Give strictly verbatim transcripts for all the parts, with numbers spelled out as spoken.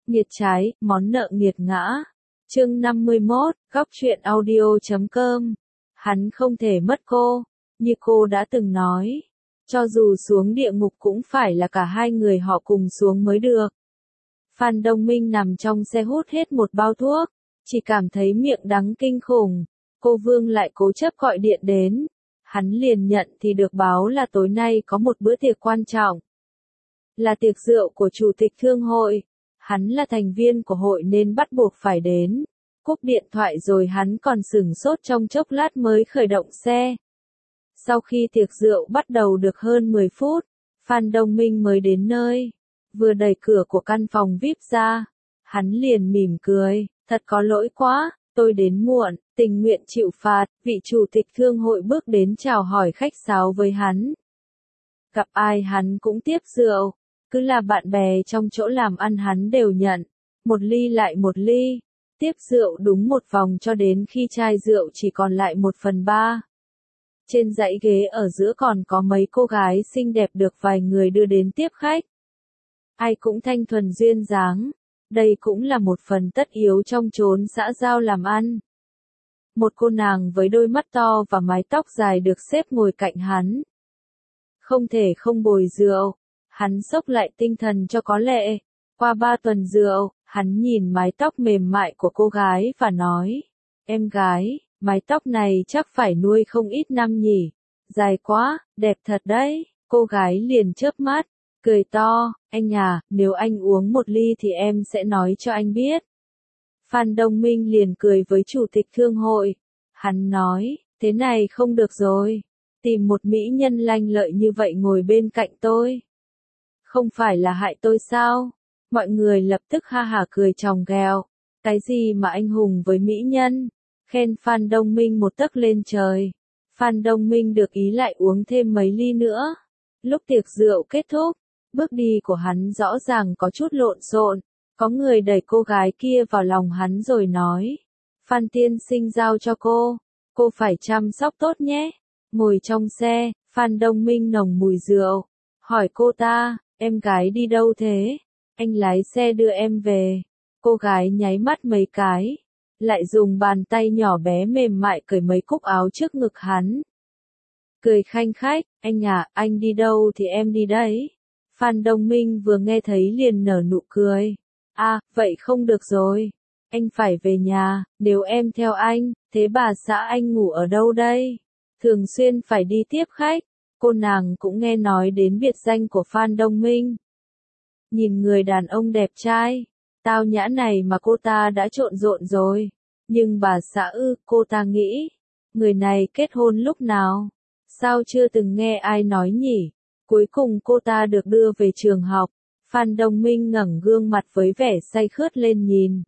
Nghiệt trái, món nợ nghiệt ngã. Chương năm mươi mốt, góc truyện audio chấm com. Hắn không thể mất cô, như cô đã từng nói. Cho dù xuống địa ngục cũng phải là cả hai người họ cùng xuống mới được. Phan Đông Minh nằm trong xe hút hết một bao thuốc, chỉ cảm thấy miệng đắng kinh khủng. Cô Vương lại cố chấp gọi điện đến. Hắn liền nhận thì được báo là tối nay có một bữa tiệc quan trọng. Là tiệc rượu của chủ tịch thương hội. Hắn là thành viên của hội nên bắt buộc phải đến. Cúp điện thoại rồi hắn còn sửng sốt trong chốc lát mới khởi động xe. Sau khi tiệc rượu bắt đầu được hơn mười phút, Phan Đông Minh mới đến nơi. Vừa đẩy cửa của căn phòng vi ai pi ra, hắn liền mỉm cười, thật có lỗi quá, tôi đến muộn, tình nguyện chịu phạt. Vị chủ tịch thương hội bước đến chào hỏi khách sáo với hắn. Gặp ai hắn cũng tiếp rượu, cứ là bạn bè trong chỗ làm ăn hắn đều nhận, một ly lại một ly, tiếp rượu đúng một vòng cho đến khi chai rượu chỉ còn lại một phần ba. Trên dãy ghế ở giữa còn có mấy cô gái xinh đẹp được vài người đưa đến tiếp khách. Ai cũng thanh thuần duyên dáng, đây cũng là một phần tất yếu trong chốn xã giao làm ăn. Một cô nàng với đôi mắt to và mái tóc dài được xếp ngồi cạnh hắn. Không thể không bồi rượu, hắn xốc lại tinh thần cho có lệ. Qua ba tuần rượu, hắn nhìn mái tóc mềm mại của cô gái và nói, em gái, mái tóc này chắc phải nuôi không ít năm nhỉ, dài quá, đẹp thật đấy. Cô gái liền chớp mắt, cười to, anh à, nếu anh uống một ly thì em sẽ nói cho anh biết. Phan Đông Minh liền cười với chủ tịch thương hội. Hắn nói, thế này không được rồi. Tìm một mỹ nhân lanh lợi như vậy ngồi bên cạnh tôi. Không phải là hại tôi sao? Mọi người lập tức ha hả cười chòng ghẹo. Cái gì mà anh hùng với mỹ nhân? Khen Phan Đông Minh một tấc lên trời. Phan Đông Minh được ý lại uống thêm mấy ly nữa. Lúc tiệc rượu kết thúc, bước đi của hắn rõ ràng có chút lộn xộn. Có người đẩy cô gái kia vào lòng hắn rồi nói. Phan tiên sinh giao cho cô, cô phải chăm sóc tốt nhé. Ngồi trong xe, Phan Đông Minh nồng mùi rượu. Hỏi cô ta, em gái đi đâu thế? Anh lái xe đưa em về. Cô gái nháy mắt mấy cái. Lại dùng bàn tay nhỏ bé mềm mại cởi mấy cúc áo trước ngực hắn. Cười khanh khách, anh à, anh đi đâu thì em đi đấy. Phan Đông Minh vừa nghe thấy liền nở nụ cười. À, vậy không được rồi. Anh phải về nhà, nếu em theo anh, thế bà xã anh ngủ ở đâu đây? Thường xuyên phải đi tiếp khách. Cô nàng cũng nghe nói đến biệt danh của Phan Đông Minh. Nhìn người đàn ông đẹp trai, tao nhã này mà cô ta đã trộn rộn rồi. Nhưng bà xã ư, cô ta nghĩ, người này kết hôn lúc nào? Sao chưa từng nghe ai nói nhỉ? Cuối cùng cô ta được đưa về trường học. Phan Đông Minh ngẩng gương mặt với vẻ say khướt lên nhìn.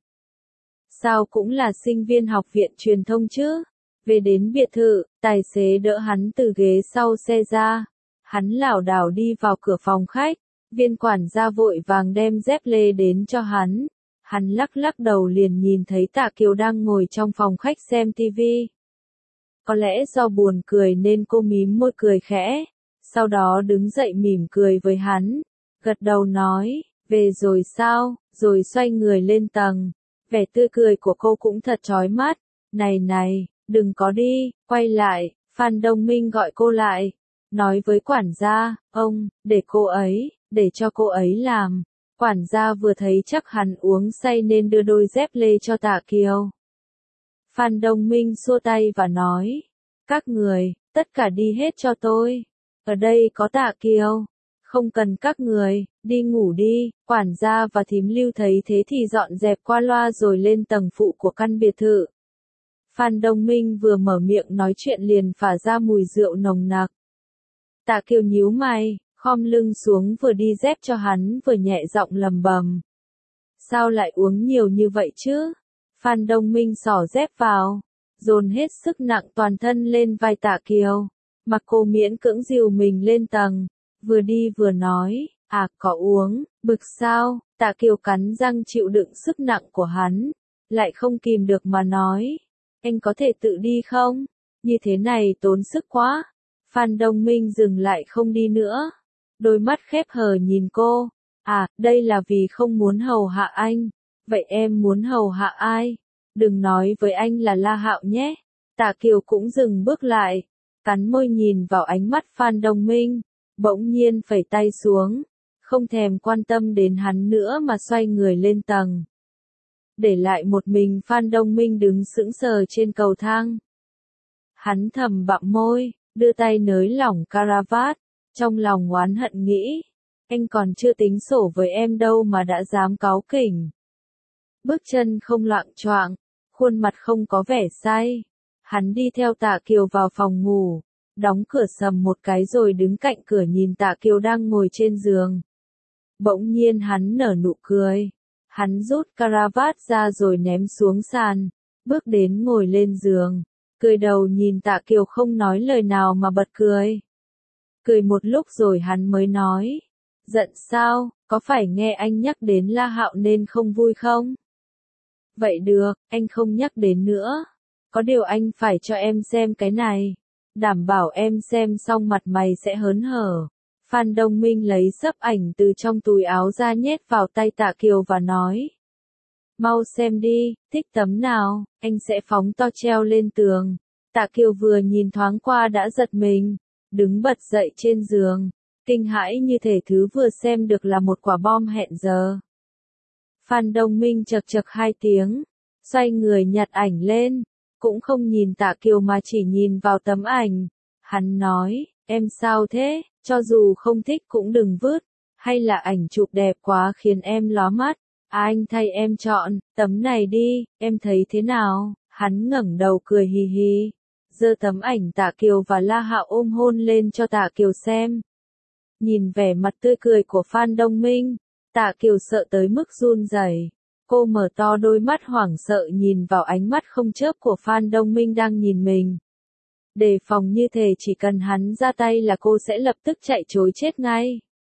Sao cũng là sinh viên học viện truyền thông chứ? Về đến biệt thự, tài xế đỡ hắn từ ghế sau xe ra. Hắn lảo đảo đi vào cửa phòng khách. Viên quản gia vội vàng đem dép lê đến cho hắn. Hắn lắc lắc đầu liền nhìn thấy Tạ Kiều đang ngồi trong phòng khách xem tivi. Có lẽ do buồn cười nên cô mím môi cười khẽ. Sau đó đứng dậy mỉm cười với hắn. Gật đầu nói, về rồi sao, rồi xoay người lên tầng. Vẻ tươi cười của cô cũng thật chói mắt. Này này, đừng có đi, quay lại. Phan Đông Minh gọi cô lại. Nói với quản gia, ông, để cô ấy, để cho cô ấy làm. Quản gia vừa thấy chắc hắn uống say nên đưa đôi dép lê cho Tạ Kiều. Phan Đông Minh xua tay và nói, các người, tất cả đi hết cho tôi. Ở đây có Tạ Kiều. Không cần các người, đi ngủ đi. Quản gia và thím Lưu thấy thế thì dọn dẹp qua loa rồi lên tầng phụ của căn biệt thự. Phan Đông Minh vừa mở miệng nói chuyện liền phả ra mùi rượu nồng nặc. Tạ Kiều nhíu mày, khom lưng xuống vừa đi dép cho hắn vừa nhẹ giọng lầm bầm. Sao lại uống nhiều như vậy chứ? Phan Đông Minh xỏ dép vào, dồn hết sức nặng toàn thân lên vai Tạ Kiều. Mặc cô miễn cưỡng dìu mình lên tầng, vừa đi vừa nói, à có uống, bực sao? Tạ Kiều cắn răng chịu đựng sức nặng của hắn, lại không kìm được mà nói, anh có thể tự đi không? Như thế này tốn sức quá. Phan Đông Minh dừng lại không đi nữa. Đôi mắt khép hờ nhìn cô. À, đây là vì không muốn hầu hạ anh. Vậy em muốn hầu hạ ai? Đừng nói với anh là La Hạo nhé. Tạ Kiều cũng dừng bước lại, cắn môi nhìn vào ánh mắt Phan Đông Minh, bỗng nhiên phẩy tay xuống, không thèm quan tâm đến hắn nữa mà xoay người lên tầng. Để lại một mình Phan Đông Minh đứng sững sờ trên cầu thang. Hắn thầm bặm môi, đưa tay nới lỏng caravat, trong lòng oán hận nghĩ, anh còn chưa tính sổ với em đâu mà đã dám cáu kỉnh. Bước chân không loạng choạng, khuôn mặt không có vẻ say. Hắn đi theo Tạ Kiều vào phòng ngủ, đóng cửa sầm một cái rồi đứng cạnh cửa nhìn Tạ Kiều đang ngồi trên giường. Bỗng nhiên hắn nở nụ cười. Hắn rút caravat ra rồi ném xuống sàn, bước đến ngồi lên giường, cười đầu nhìn Tạ Kiều không nói lời nào mà bật cười. Cười một lúc rồi hắn mới nói, giận sao, có phải nghe anh nhắc đến La Hạo nên không vui không? Vậy được, anh không nhắc đến nữa. Có điều anh phải cho em xem cái này. Đảm bảo em xem xong mặt mày sẽ hớn hở. Phan Đông Minh lấy xấp ảnh từ trong túi áo ra nhét vào tay Tạ Kiều và nói. Mau xem đi, thích tấm nào, anh sẽ phóng to treo lên tường. Tạ Kiều vừa nhìn thoáng qua đã giật mình, đứng bật dậy trên giường, kinh hãi như thể thứ vừa xem được là một quả bom hẹn giờ. Phan Đông Minh chậc chậc hai tiếng, xoay người nhặt ảnh lên, cũng không nhìn Tạ Kiều mà chỉ nhìn vào tấm ảnh. Hắn nói, em sao thế, cho dù không thích cũng đừng vứt, hay là ảnh chụp đẹp quá khiến em lóa mắt, à, anh thay em chọn, tấm này đi, em thấy thế nào? Hắn ngẩng đầu cười hì hì, giơ tấm ảnh Tạ Kiều và La Hạo ôm hôn lên cho Tạ Kiều xem. Nhìn vẻ mặt tươi cười của Phan Đông Minh, Tạ Kiều sợ tới mức run rẩy. Cô mở to đôi mắt hoảng sợ nhìn vào ánh mắt không chớp của Phan Đông Minh đang nhìn mình. Đề phòng như thể chỉ cần hắn ra tay là cô sẽ lập tức chạy trối chết ngay.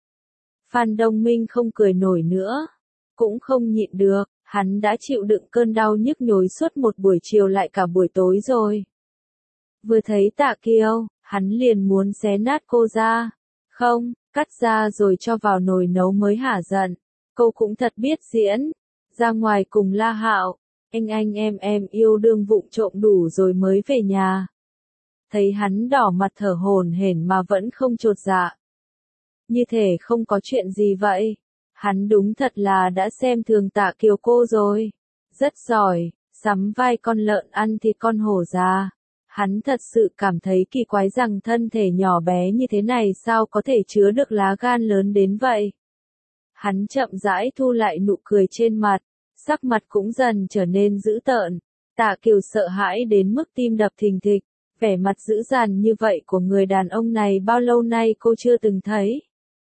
Phan Đông Minh không cười nổi nữa, cũng không nhịn được, hắn đã chịu đựng cơn đau nhức nhối suốt một buổi chiều lại cả buổi tối rồi. Vừa thấy Tạ Kiều, hắn liền muốn xé nát cô ra. Không, cắt ra rồi cho vào nồi nấu mới hả giận. Cô cũng thật biết diễn. Ra ngoài cùng La Hạo, anh anh em em yêu đương vụng trộm đủ rồi mới về nhà. Thấy hắn đỏ mặt thở hổn hển mà vẫn không chột dạ. Như thể không có chuyện gì vậy. Hắn đúng thật là đã xem thường Tạ Kiều cô rồi. Rất giỏi, sắm vai con lợn ăn thịt con hổ già. Hắn thật sự cảm thấy kỳ quái rằng thân thể nhỏ bé như thế này sao có thể chứa được lá gan lớn đến vậy. Hắn chậm rãi thu lại nụ cười trên mặt, sắc mặt cũng dần trở nên dữ tợn. Tạ Kiều sợ hãi đến mức tim đập thình thịch, vẻ mặt dữ dằn như vậy của người đàn ông này bao lâu nay cô chưa từng thấy.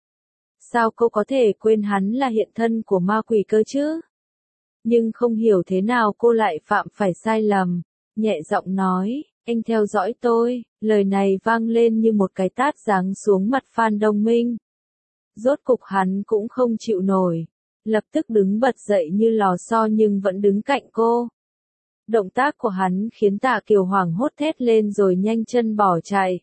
Sao cô có thể quên hắn là hiện thân của ma quỷ cơ chứ? Nhưng không hiểu thế nào cô lại phạm phải sai lầm, nhẹ giọng nói, anh theo dõi tôi, lời này vang lên như một cái tát giáng xuống mặt Phan Đông Minh. Rốt cục hắn cũng không chịu nổi, lập tức đứng bật dậy như lò xo nhưng vẫn đứng cạnh cô. Động tác của hắn khiến Tạ Kiều hoảng hốt thét lên rồi nhanh chân bỏ chạy.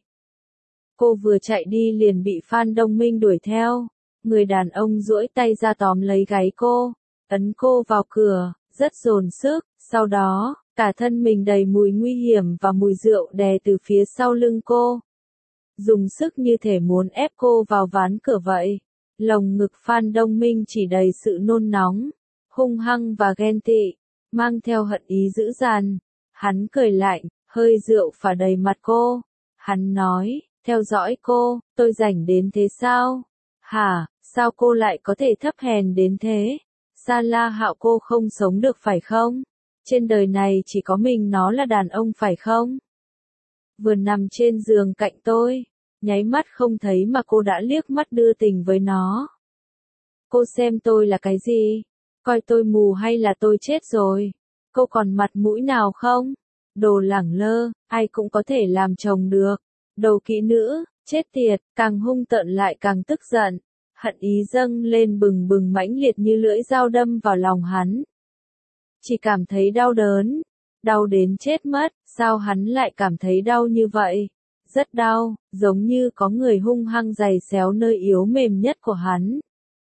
Cô vừa chạy đi liền bị Phan Đông Minh đuổi theo, người đàn ông duỗi tay ra tóm lấy gáy cô, ấn cô vào cửa, rất dồn sức, sau đó, cả thân mình đầy mùi nguy hiểm và mùi rượu đè từ phía sau lưng cô. Dùng sức như thể muốn ép cô vào ván cửa vậy. Lồng ngực Phan Đông Minh chỉ đầy sự nôn nóng, hung hăng và ghen tị, mang theo hận ý dữ dằn. Hắn cười lạnh, hơi rượu phả đầy mặt cô. Hắn nói, theo dõi cô, tôi rảnh đến thế sao? Hả, sao cô lại có thể thấp hèn đến thế? Sa La Hạo cô không sống được phải không? Trên đời này chỉ có mình nó là đàn ông phải không? Vừa nằm trên giường cạnh tôi, nháy mắt không thấy mà cô đã liếc mắt đưa tình với nó. Cô xem tôi là cái gì? Coi tôi mù hay là tôi chết rồi? Cô còn mặt mũi nào không? Đồ lẳng lơ, ai cũng có thể làm chồng được. Đầu kỹ nữ, chết tiệt, càng hung tợn lại càng tức giận. Hận ý dâng lên bừng bừng mãnh liệt như lưỡi dao đâm vào lòng hắn. Chỉ cảm thấy đau đớn, đau đến chết mất, sao hắn lại cảm thấy đau như vậy? Rất đau, giống như có người hung hăng giày xéo nơi yếu mềm nhất của hắn.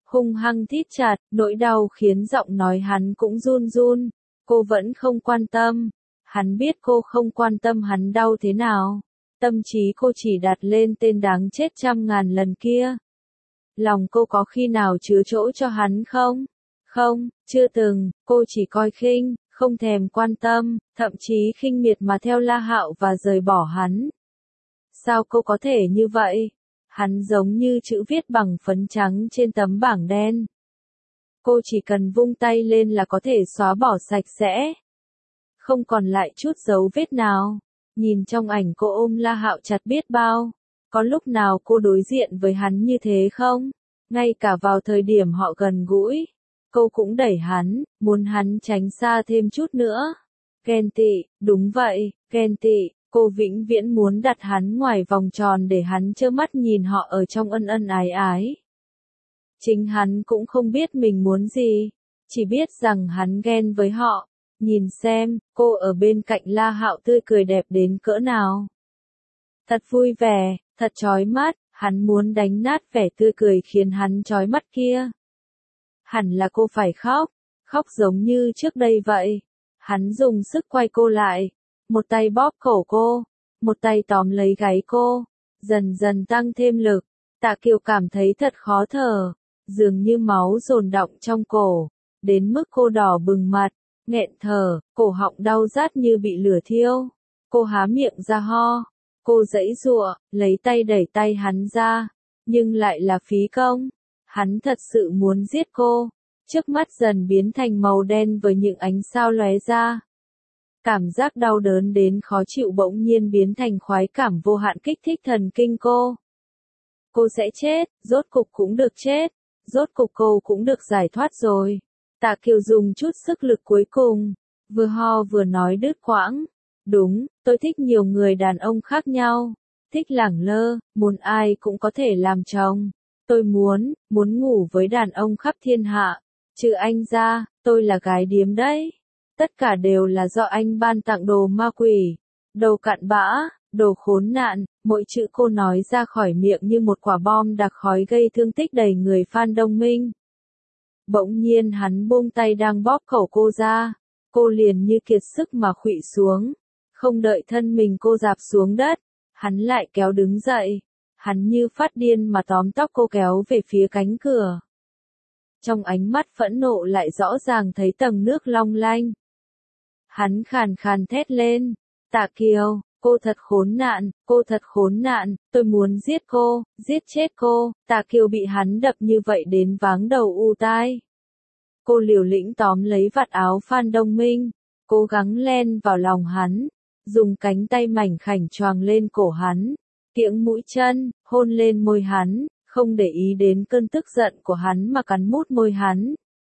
hung hăng thít chặt, nỗi đau khiến giọng nói hắn cũng run run. Cô vẫn không quan tâm. Hắn biết cô không quan tâm hắn đau thế nào. Tâm trí cô chỉ đặt lên tên đáng chết trăm ngàn lần kia. Lòng cô có khi nào chứa chỗ cho hắn không? Không, chưa từng, cô chỉ coi khinh, không thèm quan tâm, thậm chí khinh miệt mà theo La Hạo và rời bỏ hắn. Sao cô có thể như vậy? Hắn giống như chữ viết bằng phấn trắng trên tấm bảng đen. Cô chỉ cần vung tay lên là có thể xóa bỏ sạch sẽ. Không còn lại chút dấu vết nào. Nhìn trong ảnh cô ôm La Hạo chặt biết bao. Có lúc nào cô đối diện với hắn như thế không? Ngay cả vào thời điểm họ gần gũi, cô cũng đẩy hắn, muốn hắn tránh xa thêm chút nữa. Ghen tị, đúng vậy, ghen tị, cô vĩnh viễn muốn đặt hắn ngoài vòng tròn để hắn trơ mắt nhìn họ ở trong ân ân ái ái. Chính hắn cũng không biết mình muốn gì, chỉ biết rằng hắn ghen với họ. Nhìn xem, cô ở bên cạnh La Hạo tươi cười đẹp đến cỡ nào. Thật vui vẻ, thật chói mắt, hắn muốn đánh nát vẻ tươi cười khiến hắn chói mắt kia. Hẳn là cô phải khóc, khóc giống như trước đây vậy. Hắn dùng sức quay cô lại, một tay bóp cổ cô, một tay tóm lấy gáy cô, dần dần tăng thêm lực. Tạ Kiều cảm thấy thật khó thở, dường như máu dồn đọng trong cổ, đến mức cô đỏ bừng mặt, nghẹn thở, cổ họng đau rát như bị lửa thiêu. Cô há miệng ra ho, cô giãy giụa, lấy tay đẩy tay hắn ra, nhưng lại là phí công. Hắn thật sự muốn giết cô. Trước mắt dần biến thành màu đen với những ánh sao lóe ra. Cảm giác đau đớn đến khó chịu bỗng nhiên biến thành khoái cảm vô hạn kích thích thần kinh cô. Cô sẽ chết, rốt cục cũng được chết, rốt cục cô cũng được giải thoát rồi. Tạ Kiều dùng chút sức lực cuối cùng, vừa ho vừa nói đứt quãng. Đúng, tôi thích nhiều người đàn ông khác nhau, thích lẳng lơ, muốn ai cũng có thể làm chồng. Tôi muốn, muốn ngủ với đàn ông khắp thiên hạ. Trừ anh ra, tôi là gái điếm đấy. Tất cả đều là do anh ban tặng đồ ma quỷ. Đồ cặn bã, đồ khốn nạn, mỗi chữ cô nói ra khỏi miệng như một quả bom đặc khói gây thương tích đầy người Phan Đông Minh. Bỗng nhiên hắn buông tay đang bóp cổ cô ra. Cô liền như kiệt sức mà khuỵu xuống. Không đợi thân mình cô dạp xuống đất, hắn lại kéo đứng dậy. Hắn như phát điên mà tóm tóc cô kéo về phía cánh cửa. Trong ánh mắt phẫn nộ lại rõ ràng thấy tầng nước long lanh. Hắn khàn khàn thét lên, Tạ Kiều, cô thật khốn nạn, cô thật khốn nạn, tôi muốn giết cô, giết chết cô. Tạ Kiều bị hắn đập như vậy đến váng đầu u tai. Cô liều lĩnh tóm lấy vạt áo Phan Đông Minh, cố gắng len vào lòng hắn, dùng cánh tay mảnh khảnh choàng lên cổ hắn, kiễng mũi chân, hôn lên môi hắn, không để ý đến cơn tức giận của hắn mà cắn mút môi hắn.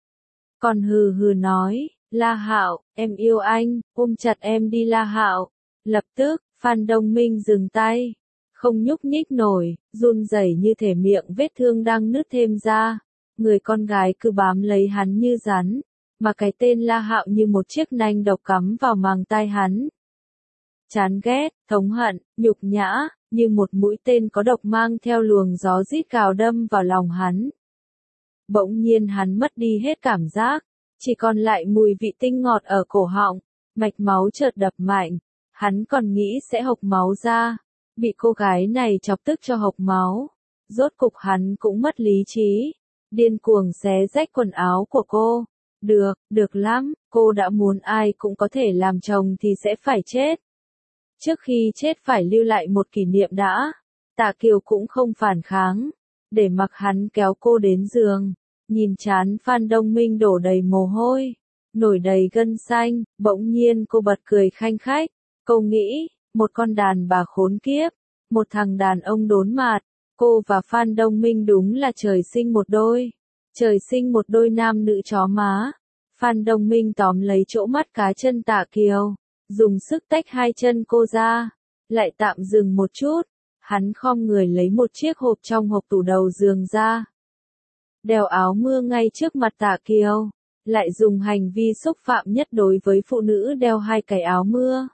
Còn hừ hừ nói, La Hạo, em yêu anh, ôm chặt em đi La Hạo. Lập tức, Phan Đông Minh dừng tay, không nhúc nhích nổi, run rẩy như thể miệng vết thương đang nứt thêm ra. Người con gái cứ bám lấy hắn như rắn, mà cái tên La Hạo như một chiếc nanh độc cắm vào màng tai hắn. Chán ghét, thống hận, nhục nhã, như một mũi tên có độc mang theo luồng gió rít gào đâm vào lòng hắn. Bỗng nhiên hắn mất đi hết cảm giác, chỉ còn lại mùi vị tinh ngọt ở cổ họng, mạch máu chợt đập mạnh, hắn còn nghĩ sẽ hộc máu ra, bị cô gái này chọc tức cho hộc máu. Rốt cục hắn cũng mất lý trí, điên cuồng xé rách quần áo của cô. Được, được lắm, cô đã muốn ai cũng có thể làm chồng thì sẽ phải chết. Trước khi chết phải lưu lại một kỷ niệm đã. Tạ Kiều cũng không phản kháng, để mặc hắn kéo cô đến giường, nhìn trán Phan Đông Minh đổ đầy mồ hôi, nổi đầy gân xanh, bỗng nhiên cô bật cười khanh khách. Cô nghĩ, một con đàn bà khốn kiếp, một thằng đàn ông đốn mạt, cô và Phan Đông Minh đúng là trời sinh một đôi, trời sinh một đôi nam nữ chó má. Phan Đông Minh tóm lấy chỗ mắt cá chân Tạ Kiều, dùng sức tách hai chân cô ra, lại tạm dừng một chút, hắn khom người lấy một chiếc hộp trong hộp tủ đầu giường ra. Đeo áo mưa ngay trước mặt Tạ Kiều, lại dùng hành vi xúc phạm nhất đối với phụ nữ đeo hai cái áo mưa.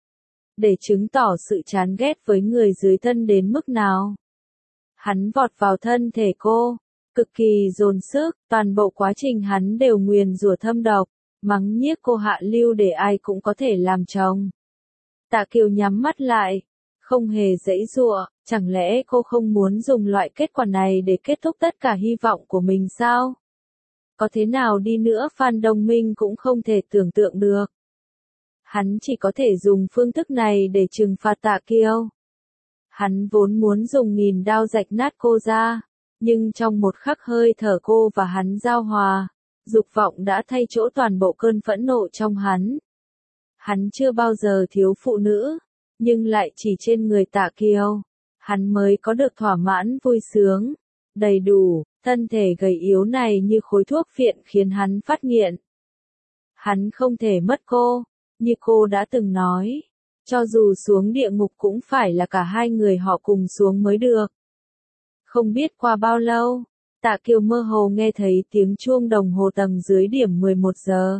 Để chứng tỏ sự chán ghét với người dưới thân đến mức nào. Hắn vọt vào thân thể cô, cực kỳ dồn sức, toàn bộ quá trình hắn đều nguyền rủa thâm độc, mắng nhiếc cô Hạ Lưu để ai cũng có thể làm chồng. Tạ Kiều nhắm mắt lại, không hề giãy giụa, chẳng lẽ cô không muốn dùng loại kết quả này để kết thúc tất cả hy vọng của mình sao? Có thế nào đi nữa Phan Đông Minh cũng không thể tưởng tượng được. Hắn chỉ có thể dùng phương thức này để trừng phạt Tạ Kiều. Hắn vốn muốn dùng nghìn đao rạch nát cô ra, nhưng trong một khắc hơi thở cô và hắn giao hòa, dục vọng đã thay chỗ toàn bộ cơn phẫn nộ trong hắn. Hắn chưa bao giờ thiếu phụ nữ, nhưng lại chỉ trên người Tạ Kiều, hắn mới có được thỏa mãn vui sướng, đầy đủ, thân thể gầy yếu này như khối thuốc phiện khiến hắn phát nghiện. Hắn không thể mất cô, như cô đã từng nói, cho dù xuống địa ngục cũng phải là cả hai người họ cùng xuống mới được. Không biết qua bao lâu, Tạ Kiều mơ hồ nghe thấy tiếng chuông đồng hồ tầng dưới điểm mười một giờ.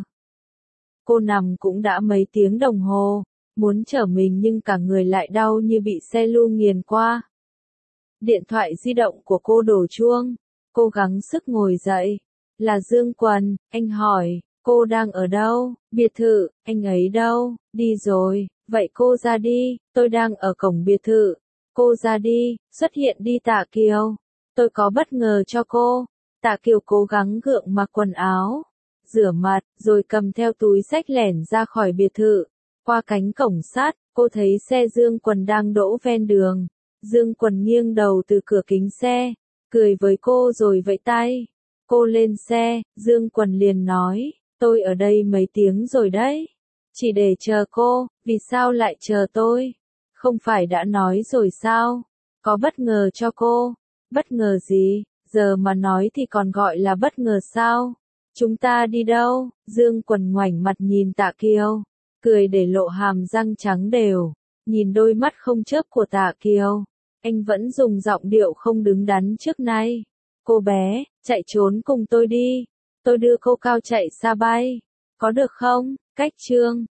Cô nằm cũng đã mấy tiếng đồng hồ, muốn trở mình nhưng cả người lại đau như bị xe lu nghiền qua. Điện thoại di động của cô đổ chuông, cô gắng sức ngồi dậy. Là Dương Quần, anh hỏi, cô đang ở đâu? Biệt thự, anh ấy đâu? Đi rồi, vậy cô ra đi, tôi đang ở cổng biệt thự. Cô ra đi, xuất hiện đi Tạ Kiều. Tôi có bất ngờ cho cô. Tạ Kiều cố gắng gượng mặc quần áo, rửa mặt, rồi cầm theo túi xách lẻn ra khỏi biệt thự. Qua cánh cổng sắt, cô thấy xe Dương Quần đang đỗ ven đường. Dương Quần nghiêng đầu từ cửa kính xe, cười với cô rồi vẫy tay. Cô lên xe, Dương Quần liền nói, tôi ở đây mấy tiếng rồi đấy. Chỉ để chờ cô, vì sao lại chờ tôi? Không phải đã nói rồi sao? Có bất ngờ cho cô. Bất ngờ gì? Giờ mà nói thì còn gọi là bất ngờ sao? Chúng ta đi đâu? Dương Quần ngoảnh mặt nhìn Tạ Kiều, cười để lộ hàm răng trắng đều, nhìn đôi mắt không chớp của Tạ Kiều. Anh vẫn dùng giọng điệu không đứng đắn trước nay. Cô bé, chạy trốn cùng tôi đi. Tôi đưa cô cao chạy xa bay. Có được không? Cách chương